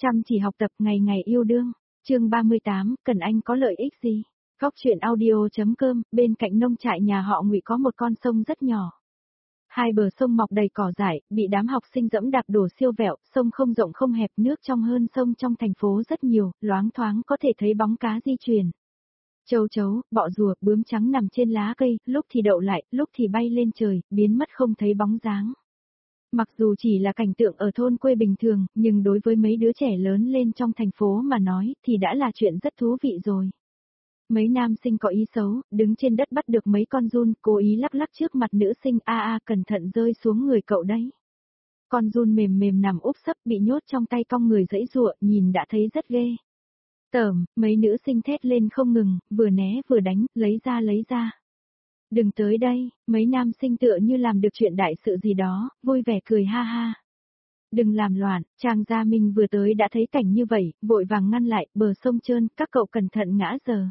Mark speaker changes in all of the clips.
Speaker 1: Chăm chỉ học tập ngày ngày yêu đương. Chương 38, cần anh có lợi ích gì? Góc truyện audio.com, bên cạnh nông trại nhà họ Ngụy có một con sông rất nhỏ. Hai bờ sông mọc đầy cỏ dại, bị đám học sinh dẫm đạp đổ siêu vẹo, sông không rộng không hẹp, nước trong hơn sông trong thành phố rất nhiều, loáng thoáng có thể thấy bóng cá di chuyển. Châu chấu, bọ rùa, bướm trắng nằm trên lá cây, lúc thì đậu lại, lúc thì bay lên trời, biến mất không thấy bóng dáng. Mặc dù chỉ là cảnh tượng ở thôn quê bình thường, nhưng đối với mấy đứa trẻ lớn lên trong thành phố mà nói thì đã là chuyện rất thú vị rồi. Mấy nam sinh có ý xấu, đứng trên đất bắt được mấy con giun, cố ý lắc lắc trước mặt nữ sinh, cẩn thận rơi xuống người cậu đấy. Con giun mềm mềm nằm úp sấp bị nhốt trong tay cong người giãy giụa, nhìn đã thấy rất ghê. Tởm, mấy nữ sinh thét lên không ngừng, vừa né vừa đánh, lấy ra. Đừng tới đây, mấy nam sinh tựa như làm được chuyện đại sự gì đó, vui vẻ cười ha ha. Đừng làm loạn, Trang Gia Minh vừa tới đã thấy cảnh như vậy, vội vàng ngăn lại, bờ sông trơn, các cậu cẩn thận ngã giờ.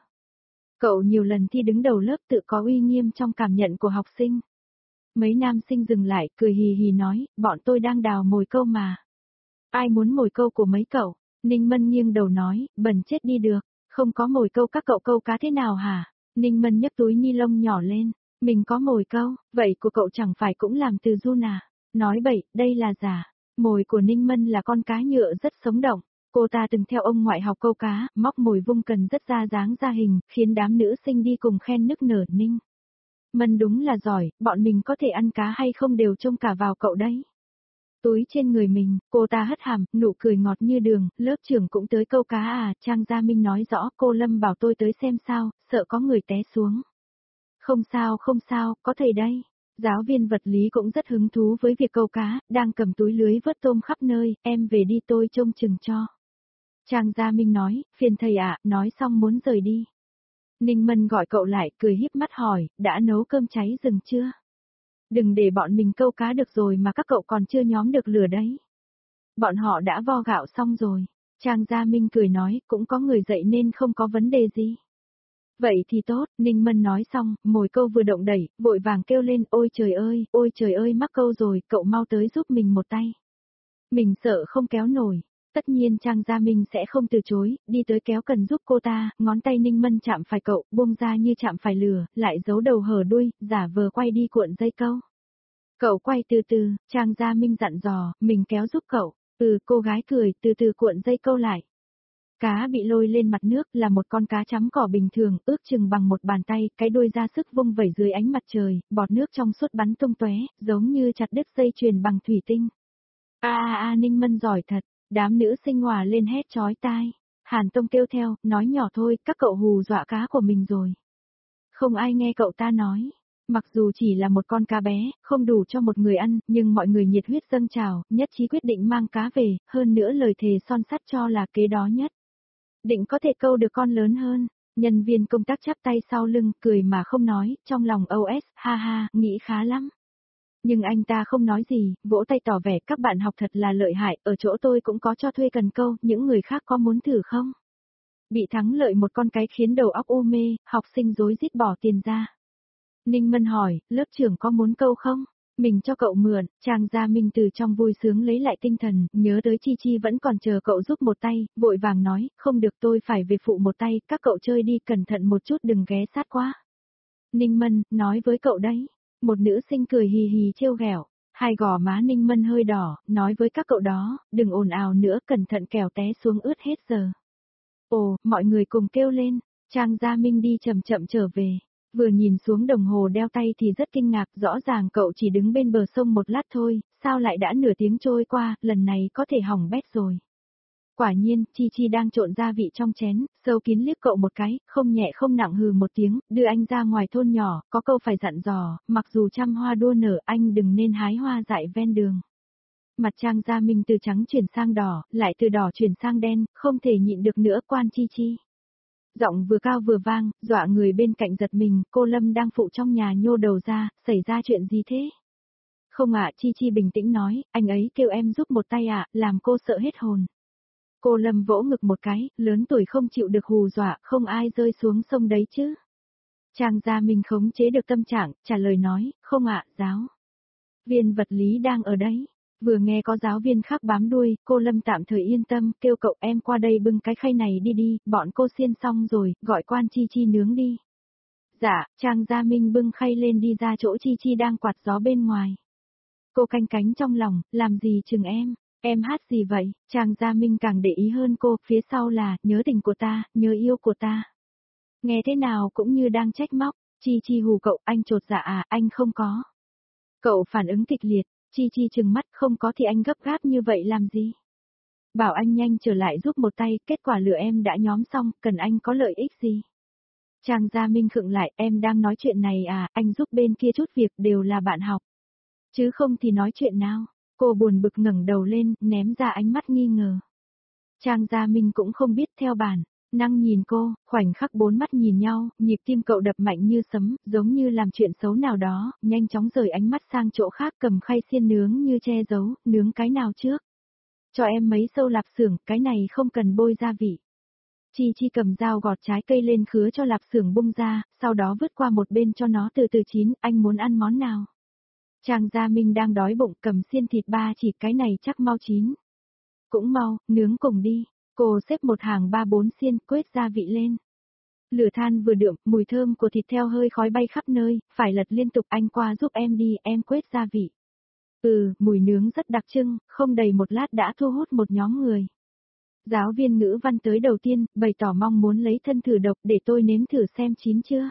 Speaker 1: Cậu nhiều lần thi đứng đầu lớp tự có uy nghiêm trong cảm nhận của học sinh. Mấy nam sinh dừng lại, cười hì hì nói, bọn tôi đang đào mồi câu mà. Ai muốn mồi câu của mấy cậu? Ninh Mân nghiêng đầu nói, bần chết đi được, không có mồi câu các cậu câu cá thế nào hả? Ninh Mân nhấc túi ni lông nhỏ lên, mình có mồi câu, vậy của cậu chẳng phải cũng làm từ giun à? Nói bậy, đây là giả. Mồi của Ninh Mân là con cá nhựa rất sống động. Cô ta từng theo ông ngoại học câu cá, móc mồi vung cần rất ra dáng ra hình, khiến đám nữ sinh đi cùng khen nức nở. Ninh Mân đúng là giỏi, bọn mình có thể ăn cá hay không đều trông cả vào cậu đấy. Túi trên người mình, cô ta hất hàm, nụ cười ngọt như đường, lớp trưởng cũng tới câu cá à? Trang Gia Minh nói rõ, cô Lâm bảo tôi tới xem sao, sợ có người té xuống. Không sao, có thầy đây. Giáo viên vật lý cũng rất hứng thú với việc câu cá, đang cầm túi lưới vớt tôm khắp nơi, em về đi tôi trông chừng cho. Trang Gia Minh nói, phiền thầy ạ, nói xong muốn rời đi. Ninh Mân gọi cậu lại, cười híp mắt hỏi, đã nấu cơm cháy rừng chưa? Đừng để bọn mình câu cá được rồi mà các cậu còn chưa nhóm được lửa đấy. Bọn họ đã vo gạo xong rồi. Trang Gia Minh cười nói, cũng có người dậy nên không có vấn đề gì. Vậy thì tốt, Ninh Mân nói xong, mồi câu vừa động đẩy, vội vàng kêu lên, ôi trời ơi mắc câu rồi, cậu mau tới giúp mình một tay. Mình sợ không kéo nổi. Tất nhiên Trang Gia Minh sẽ không từ chối, đi tới kéo cần giúp cô ta, ngón tay Ninh Mân chạm phải cậu, buông ra như chạm phải lửa, lại giấu đầu hở đuôi, giả vờ quay đi cuộn dây câu. Cậu quay từ từ, Trang Gia Minh dặn dò, mình kéo giúp cậu. Cô gái cười, từ từ cuộn dây câu lại. Cá bị lôi lên mặt nước là một con cá chấm cỏ bình thường, ước chừng bằng một bàn tay, cái đuôi ra sức vung vẩy dưới ánh mặt trời, bọt nước trong suốt bắn tung tóe, giống như chặt đứt dây chuyền bằng thủy tinh. Ninh Mân giỏi thật, đám nữ sinh hòa lên hét chói tai. Hàn Tông kêu theo, nói nhỏ thôi, các cậu hù dọa cá của mình rồi. Không ai nghe cậu ta nói. Mặc dù chỉ là một con cá bé, không đủ cho một người ăn, nhưng mọi người nhiệt huyết dâng trào, nhất trí quyết định mang cá về, hơn nữa lời thề son sắt cho là kế đó nhất. Định có thể câu được con lớn hơn. Nhân viên công tác chắp tay sau lưng, cười mà không nói, trong lòng OS, ha ha, nghĩ khá lắm. Nhưng anh ta không nói gì, vỗ tay tỏ vẻ các bạn học thật là lợi hại, ở chỗ tôi cũng có cho thuê cần câu, những người khác có muốn thử không? Bị thắng lợi một con cái khiến đầu óc u mê, học sinh rối rít bỏ tiền ra. Ninh Mân hỏi, lớp trưởng có muốn câu không? Mình cho cậu mượn. Trang Gia Minh từ trong vui sướng lấy lại tinh thần, nhớ tới Chi Chi vẫn còn chờ cậu giúp một tay, vội vàng nói, không được tôi phải về phụ một tay, các cậu chơi đi cẩn thận một chút đừng ghé sát quá. Ninh Mân, nói với cậu đấy. Một nữ sinh cười hì hì trêu ghẹo, hai gò má Ninh Mân hơi đỏ, nói với các cậu đó, đừng ồn ào nữa cẩn thận kẻo té xuống ướt hết giờ. Ồ, mọi người cùng kêu lên, Trang Gia Minh đi chậm chậm trở về. Vừa nhìn xuống đồng hồ đeo tay thì rất kinh ngạc, rõ ràng cậu chỉ đứng bên bờ sông một lát thôi, sao lại đã nửa tiếng trôi qua, lần này có thể hỏng bét rồi. Quả nhiên, Chi Chi đang trộn gia vị trong chén, sâu kín liếc cậu một cái, không nhẹ không nặng hừ một tiếng, đưa anh ra ngoài thôn nhỏ, có câu phải dặn dò, mặc dù trăm hoa đua nở anh đừng nên hái hoa dại ven đường. Mặt Trang Gia Minh từ trắng chuyển sang đỏ, lại từ đỏ chuyển sang đen, không thể nhịn được nữa quan Chi Chi. Giọng vừa cao vừa vang, dọa người bên cạnh giật mình, cô Lâm đang phụ trong nhà nhô đầu ra, xảy ra chuyện gì thế? Không ạ, Chi Chi bình tĩnh nói, anh ấy kêu em giúp một tay ạ, làm cô sợ hết hồn. Cô Lâm vỗ ngực một cái, lớn tuổi không chịu được hù dọa, không ai rơi xuống sông đấy chứ. Trang Gia Minh khống chế được tâm trạng, trả lời nói, không ạ, giáo viên vật lý đang ở đấy. Vừa nghe có giáo viên khác bám đuôi, cô Lâm tạm thời yên tâm, kêu cậu em qua đây bưng cái khay này đi đi, bọn cô xiên xong rồi, gọi quan Chi Chi nướng đi. Dạ, Trang Gia Minh bưng khay lên đi ra chỗ Chi Chi đang quạt gió bên ngoài. Cô canh cánh trong lòng, làm gì chừng em hát gì vậy? Trang Gia Minh càng để ý hơn cô, phía sau là, nhớ tình của ta, nhớ yêu của ta. Nghe thế nào cũng như đang trách móc, Chi Chi hù cậu, anh chột dạ à, anh không có. Cậu phản ứng kịch liệt, Chi Chi trừng mắt, không có thì anh gấp gáp như vậy làm gì? Bảo anh nhanh trở lại giúp một tay, kết quả lửa em đã nhóm xong, cần anh có lợi ích gì? Trang Gia Minh khựng lại, em đang nói chuyện này à, anh giúp bên kia chút việc đều là bạn học. Chứ không thì nói chuyện nào? Cô buồn bực ngẩng đầu lên, ném ra ánh mắt nghi ngờ. Trang Gia Minh cũng không biết theo bản, năng nhìn cô, khoảnh khắc bốn mắt nhìn nhau, nhịp tim cậu đập mạnh như sấm, giống như làm chuyện xấu nào đó, nhanh chóng rời ánh mắt sang chỗ khác cầm khay xiên nướng như che giấu, nướng cái nào trước. Cho em mấy sâu lạp xưởng, cái này không cần bôi gia vị. Chi Chi cầm dao gọt trái cây lên khứa cho lạp xưởng bung ra, sau đó vứt qua một bên cho nó từ từ chín, anh muốn ăn món nào? Trang Gia Minh đang đói bụng cầm xiên thịt ba chỉ cái này chắc mau chín. Cũng mau, nướng cùng đi. Cô xếp một hàng 3-4 xiên, quết gia vị lên. Lửa than vừa đượm, mùi thơm của thịt theo hơi khói bay khắp nơi, phải lật liên tục anh qua giúp em đi, em quết gia vị. Mùi nướng rất đặc trưng, không đầy một lát đã thu hút một nhóm người. Giáo viên ngữ văn tới đầu tiên, bày tỏ mong muốn lấy thân thử độc để tôi nếm thử xem chín chưa.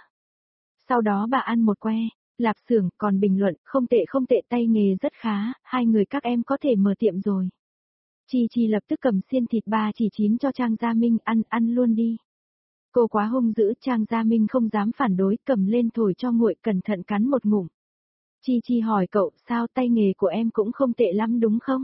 Speaker 1: Sau đó bà ăn một que, lạp xưởng còn bình luận, không tệ tay nghề rất khá, hai người các em có thể mở tiệm rồi. Chi Chi lập tức cầm xiên thịt ba chỉ chín cho Trang Gia Minh ăn luôn đi. Cô quá hung dữ, Trang Gia Minh không dám phản đối, cầm lên thổi cho nguội cẩn thận cắn một ngụm. Chi Chi hỏi cậu, sao tay nghề của em cũng không tệ lắm đúng không?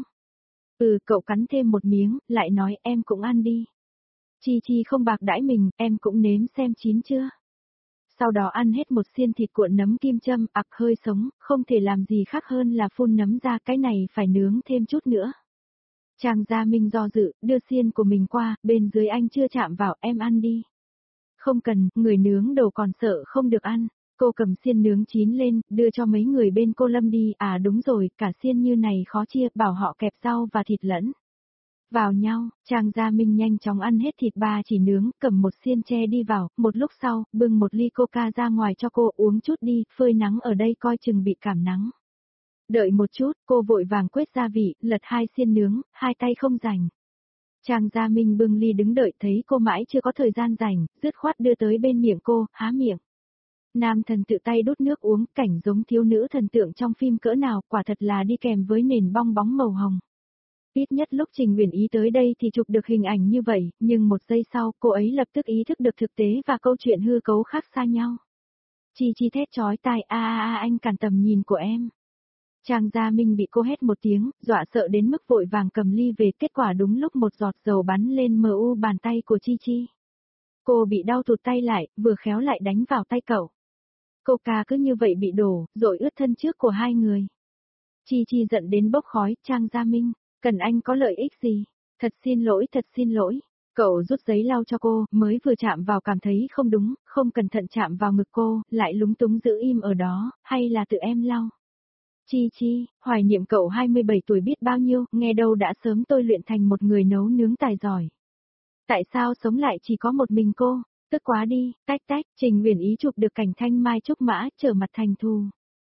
Speaker 1: Cậu cắn thêm một miếng, lại nói em cũng ăn đi. Chi Chi không bạc đãi mình, em cũng nếm xem chín chưa. Sau đó ăn hết một xiên thịt cuộn nấm kim châm, hơi sống, không thể làm gì khác hơn là phun nấm ra, cái này phải nướng thêm chút nữa. Trang Gia Minh do dự, đưa xiên của mình qua, bên dưới anh chưa chạm vào, em ăn đi. Không cần, người nướng đầu còn sợ không được ăn. Cô cầm xiên nướng chín lên, đưa cho mấy người bên cô Lâm đi, à đúng rồi, cả xiên như này khó chia, bảo họ kẹp rau và thịt lẫn vào nhau. Trang Gia Minh nhanh chóng ăn hết thịt ba chỉ nướng, cầm một xiên tre đi vào, một lúc sau, bưng một ly coca ra ngoài cho cô uống chút đi, phơi nắng ở đây coi chừng bị cảm nắng. Đợi một chút, cô vội vàng quết gia vị, lật hai xiên nướng, hai tay không rảnh. Trang Gia Minh bưng ly đứng đợi thấy cô mãi chưa có thời gian rảnh, dứt khoát đưa tới bên miệng cô, há miệng. Nam thần tự tay đút nước uống, cảnh giống thiếu nữ thần tượng trong phim cỡ nào, quả thật là đi kèm với nền bong bóng màu hồng. Ít nhất lúc Trình Huyền Ý tới đây thì chụp được hình ảnh như vậy, nhưng một giây sau, cô ấy lập tức ý thức được thực tế và câu chuyện hư cấu khác xa nhau. Chi Chi thét chói tai, anh cản tầm nhìn của em. Trang Gia Minh bị cô hét một tiếng, dọa sợ đến mức vội vàng cầm ly về, kết quả đúng lúc một giọt dầu bắn lên mu bàn tay của Chi Chi. Cô bị đau tụt tay lại, vừa khéo lại đánh vào tay cậu. Coca cứ như vậy bị đổ, rồi ướt thân trước của hai người. Chi Chi giận đến bốc khói, Trang Gia Minh, cần anh có lợi ích gì? Thật xin lỗi. Cậu rút giấy lau cho cô, mới vừa chạm vào cảm thấy không đúng, không cẩn thận chạm vào ngực cô, lại lúng túng giữ im ở đó, hay là tự em lau? Chi Chi, hoài niệm cậu 27 tuổi biết bao nhiêu, nghe đâu đã sớm tôi luyện thành một người nấu nướng tài giỏi. Tại sao sống lại chỉ có một mình cô? Tức quá đi, tách, Trình Huyền Ý chụp được cảnh thanh mai trúc mã, trở mặt thành thù.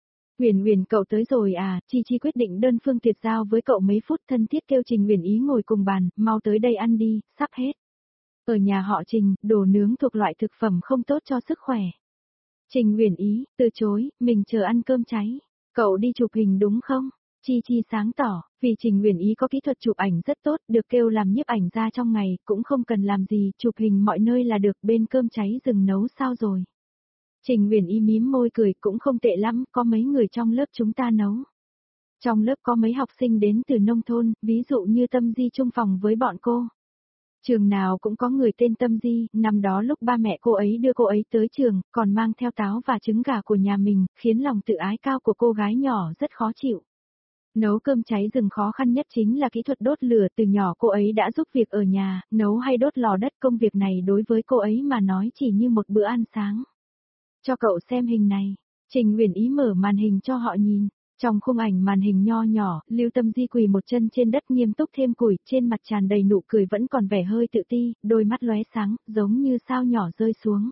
Speaker 1: Huyền cậu tới rồi à, Chi Chi quyết định đơn phương tuyệt giao với cậu mấy phút, thân thiết kêu Trình Huyền Ý ngồi cùng bàn, mau tới đây ăn đi, sắp hết. Ở nhà họ Trình, đồ nướng thuộc loại thực phẩm không tốt cho sức khỏe. Trình Huyền Ý, từ chối, mình chờ ăn cơm cháy. Cậu đi chụp hình đúng không? Chi Chi sáng tỏ, vì Trình Huyền Ý có kỹ thuật chụp ảnh rất tốt, được kêu làm nhiếp ảnh ra trong ngày, cũng không cần làm gì, chụp hình mọi nơi là được, bên cơm cháy rừng nấu sao rồi. Trình Huyền Ý mím môi cười, cũng không tệ lắm, có mấy người trong lớp chúng ta nấu. Trong lớp có mấy học sinh đến từ nông thôn, ví dụ như Tâm Di chung phòng với bọn cô. Trường nào cũng có người tên Tâm Di, năm đó lúc ba mẹ cô ấy đưa cô ấy tới trường, còn mang theo táo và trứng gà của nhà mình, khiến lòng tự ái cao của cô gái nhỏ rất khó chịu. Nấu cơm cháy rừng khó khăn nhất chính là kỹ thuật đốt lửa, từ nhỏ cô ấy đã giúp việc ở nhà, nấu hay đốt lò đất, công việc này đối với cô ấy mà nói chỉ như một bữa ăn sáng. Cho cậu xem hình này, Trình Huyền Ý mở màn hình cho họ nhìn. Trong khung ảnh màn hình nho nhỏ, Lưu Tâm Di quỳ một chân trên đất nghiêm túc thêm củi, trên mặt tràn đầy nụ cười vẫn còn vẻ hơi tự ti, đôi mắt lóe sáng, giống như sao nhỏ rơi xuống.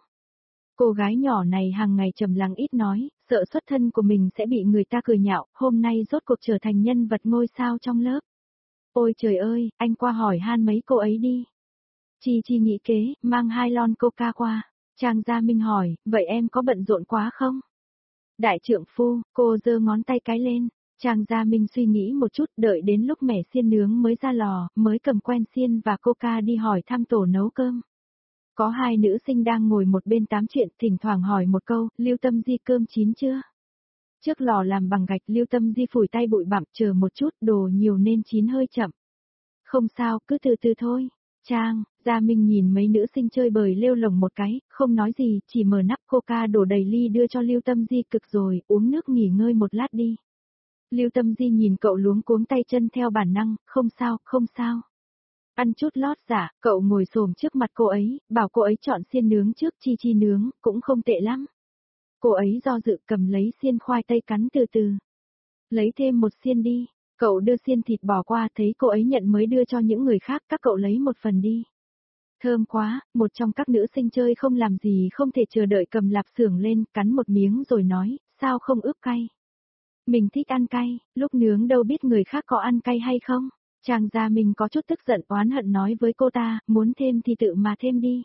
Speaker 1: Cô gái nhỏ này hàng ngày trầm lặng ít nói, sợ xuất thân của mình sẽ bị người ta cười nhạo, hôm nay rốt cuộc trở thành nhân vật ngôi sao trong lớp. Ôi trời ơi, anh qua hỏi han mấy cô ấy đi. Chi Chi nghĩ kế, mang 2 lon coca qua. Trang Gia Minh hỏi, vậy em có bận rộn quá không? Đại trượng phu, cô giơ ngón tay cái lên. Trang Gia Minh suy nghĩ một chút, đợi đến lúc mẻ xiên nướng mới ra lò, mới cầm quen xiên và coca đi hỏi thăm tổ nấu cơm. Có 2 nữ sinh đang ngồi một bên tám chuyện, thỉnh thoảng hỏi một câu, Lưu Tâm Di cơm chín chưa? Trước lò làm bằng gạch, Lưu Tâm Di phủi tay bụi bặm, chờ một chút, đồ nhiều nên chín hơi chậm. Không sao, cứ từ từ thôi. Trang Gia Minh nhìn mấy nữ sinh chơi bời lêu lổng một cái, không nói gì, chỉ mở nắp coca đổ đầy ly đưa cho Lưu Tâm Di, cực rồi, uống nước nghỉ ngơi một lát đi. Lưu Tâm Di nhìn cậu luống cuống tay chân theo bản năng, không sao, không sao. Ăn chút lót dạ, cậu ngồi xổm trước mặt cô ấy, bảo cô ấy chọn xiên nướng trước, Chi Chi nướng, cũng không tệ lắm. Cô ấy do dự cầm lấy xiên khoai tây cắn từ từ. Lấy thêm một xiên đi. Cậu đưa xiên thịt bò qua, thấy cô ấy nhận mới đưa cho những người khác, các cậu lấy một phần đi. Thơm quá, một trong các nữ sinh chơi không làm gì không thể chờ đợi cầm lạp xưởng lên, cắn một miếng rồi nói, sao không ướp cay? Mình thích ăn cay, lúc nướng đâu biết người khác có ăn cay hay không? Trang Gia Minh có chút tức giận oán hận nói với cô ta, muốn thêm thì tự mà thêm đi.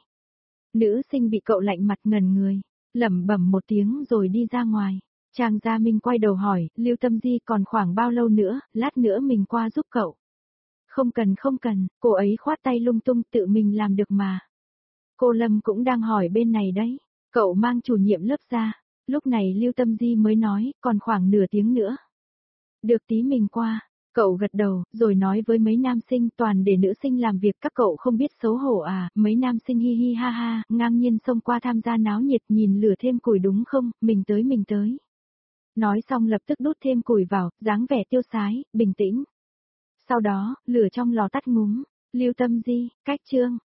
Speaker 1: Nữ sinh bị cậu lạnh mặt ngần người, lẩm bẩm một tiếng rồi đi ra ngoài. Trang Gia Minh quay đầu hỏi, Lưu Tâm Di còn khoảng bao lâu nữa, lát nữa mình qua giúp cậu. Không cần không cần, cô ấy khoát tay lung tung, tự mình làm được mà. Cô Lâm cũng đang hỏi bên này đấy, cậu mang chủ nhiệm lớp ra. Lúc này Lưu Tâm Di mới nói, còn khoảng nửa tiếng nữa. Được tí mình qua. Cậu gật đầu, rồi nói với mấy nam sinh, toàn để nữ sinh làm việc, các cậu không biết xấu hổ à? Mấy nam sinh hi hi ha ha, ngang nhiên xông qua tham gia náo nhiệt, nhìn lửa thêm củi đúng không, mình tới. Nói xong lập tức đút thêm củi vào, dáng vẻ tiêu sái, bình tĩnh. Sau đó, lửa trong lò tắt ngúm. Lưu Tâm Di, cách chương.